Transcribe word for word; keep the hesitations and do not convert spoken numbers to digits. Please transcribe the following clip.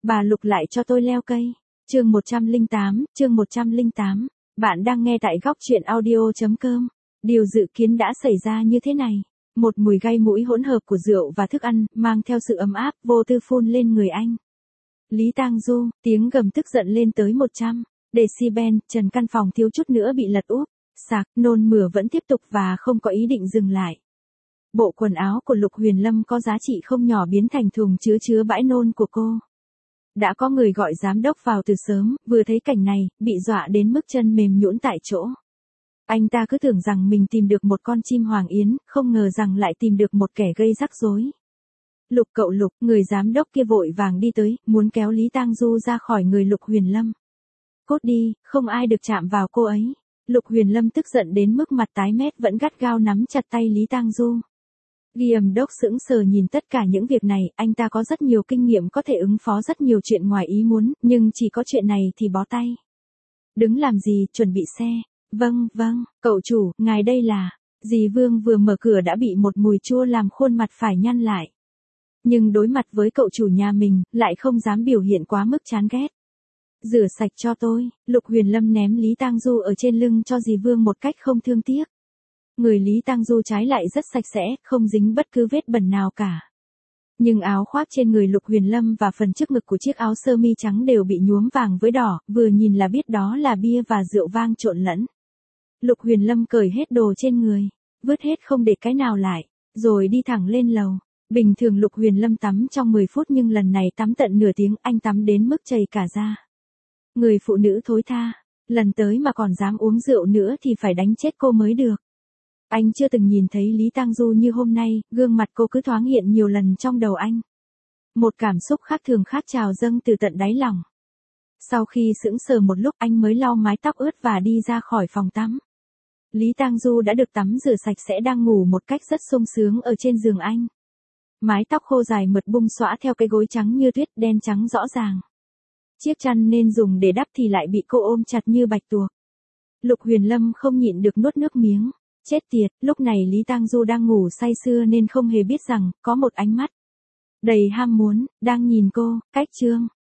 bà Lục lại cho tôi leo cây. Chương một trăm lẻ tám, chương một trăm lẻ tám. Bạn đang nghe tại góc truyện audio chấm com. Điều dự kiến đã xảy ra như thế này. Một mùi gây mũi hỗn hợp của rượu và thức ăn, mang theo sự ấm áp, vô tư phun lên người anh. Lý Tang Du, tiếng gầm tức giận lên tới một trăm decibel, trần căn phòng thiếu chút nữa bị lật úp. Sạc, nôn mửa vẫn tiếp tục và không có ý định dừng lại. Bộ quần áo của Lục Huyền Lâm có giá trị không nhỏ biến thành thùng chứa chứa bãi nôn của cô. Đã có người gọi giám đốc vào từ sớm, vừa thấy cảnh này, bị dọa đến mức chân mềm nhũn tại chỗ. Anh ta cứ tưởng rằng mình tìm được một con chim hoàng yến, không ngờ rằng lại tìm được một kẻ gây rắc rối. Lục cậu Lục, người giám đốc kia vội vàng đi tới, muốn kéo Lý Tang Du ra khỏi người Lục Huyền Lâm. Cốt đi, không ai được chạm vào cô ấy. Lục Huyền Lâm tức giận đến mức mặt tái mét vẫn gắt gao nắm chặt tay Lý Tang Du. Giám đốc sững sờ nhìn tất cả những việc này, anh ta có rất nhiều kinh nghiệm có thể ứng phó rất nhiều chuyện ngoài ý muốn, nhưng chỉ có chuyện này thì bó tay. Đứng làm gì, chuẩn bị xe. Vâng, vâng, cậu chủ, ngài đây là. Dì Vương vừa mở cửa đã bị một mùi chua làm khuôn mặt phải nhăn lại. Nhưng đối mặt với cậu chủ nhà mình, lại không dám biểu hiện quá mức chán ghét. Rửa sạch cho tôi, Lục Huyền Lâm ném Lý Tang Du ở trên lưng cho dì Vương một cách không thương tiếc. Người Lý Tang Du trái lại rất sạch sẽ, không dính bất cứ vết bẩn nào cả. Nhưng áo khoác trên người Lục Huyền Lâm và phần trước ngực của chiếc áo sơ mi trắng đều bị nhuốm vàng với đỏ, vừa nhìn là biết đó là bia và rượu vang trộn lẫn. Lục Huyền Lâm cởi hết đồ trên người, vứt hết không để cái nào lại, rồi đi thẳng lên lầu. Bình thường Lục Huyền Lâm tắm trong mười phút nhưng lần này tắm tận nửa tiếng, anh tắm đến mức chảy cả da. Người phụ nữ thối tha, lần tới mà còn dám uống rượu nữa thì phải đánh chết cô mới được. Anh chưa từng nhìn thấy Lý Tang Du như hôm nay, gương mặt cô cứ thoáng hiện nhiều lần trong đầu anh. Một cảm xúc khác thường khác trào dâng từ tận đáy lòng. Sau khi sững sờ một lúc anh mới lau mái tóc ướt và đi ra khỏi phòng tắm. Lý Tang Du đã được tắm rửa sạch sẽ đang ngủ một cách rất sung sướng ở trên giường anh. Mái tóc khô dài mượt bung xõa theo cái gối trắng như tuyết đen trắng rõ ràng. Chiếc chăn nên dùng để đắp thì lại bị cô ôm chặt như bạch tuộc. Lục Huyền Lâm không nhịn được nuốt nước miếng. Chết tiệt, lúc này Lý Tang Du đang ngủ say sưa nên không hề biết rằng, có một ánh mắt đầy ham muốn, đang nhìn cô, cách chương.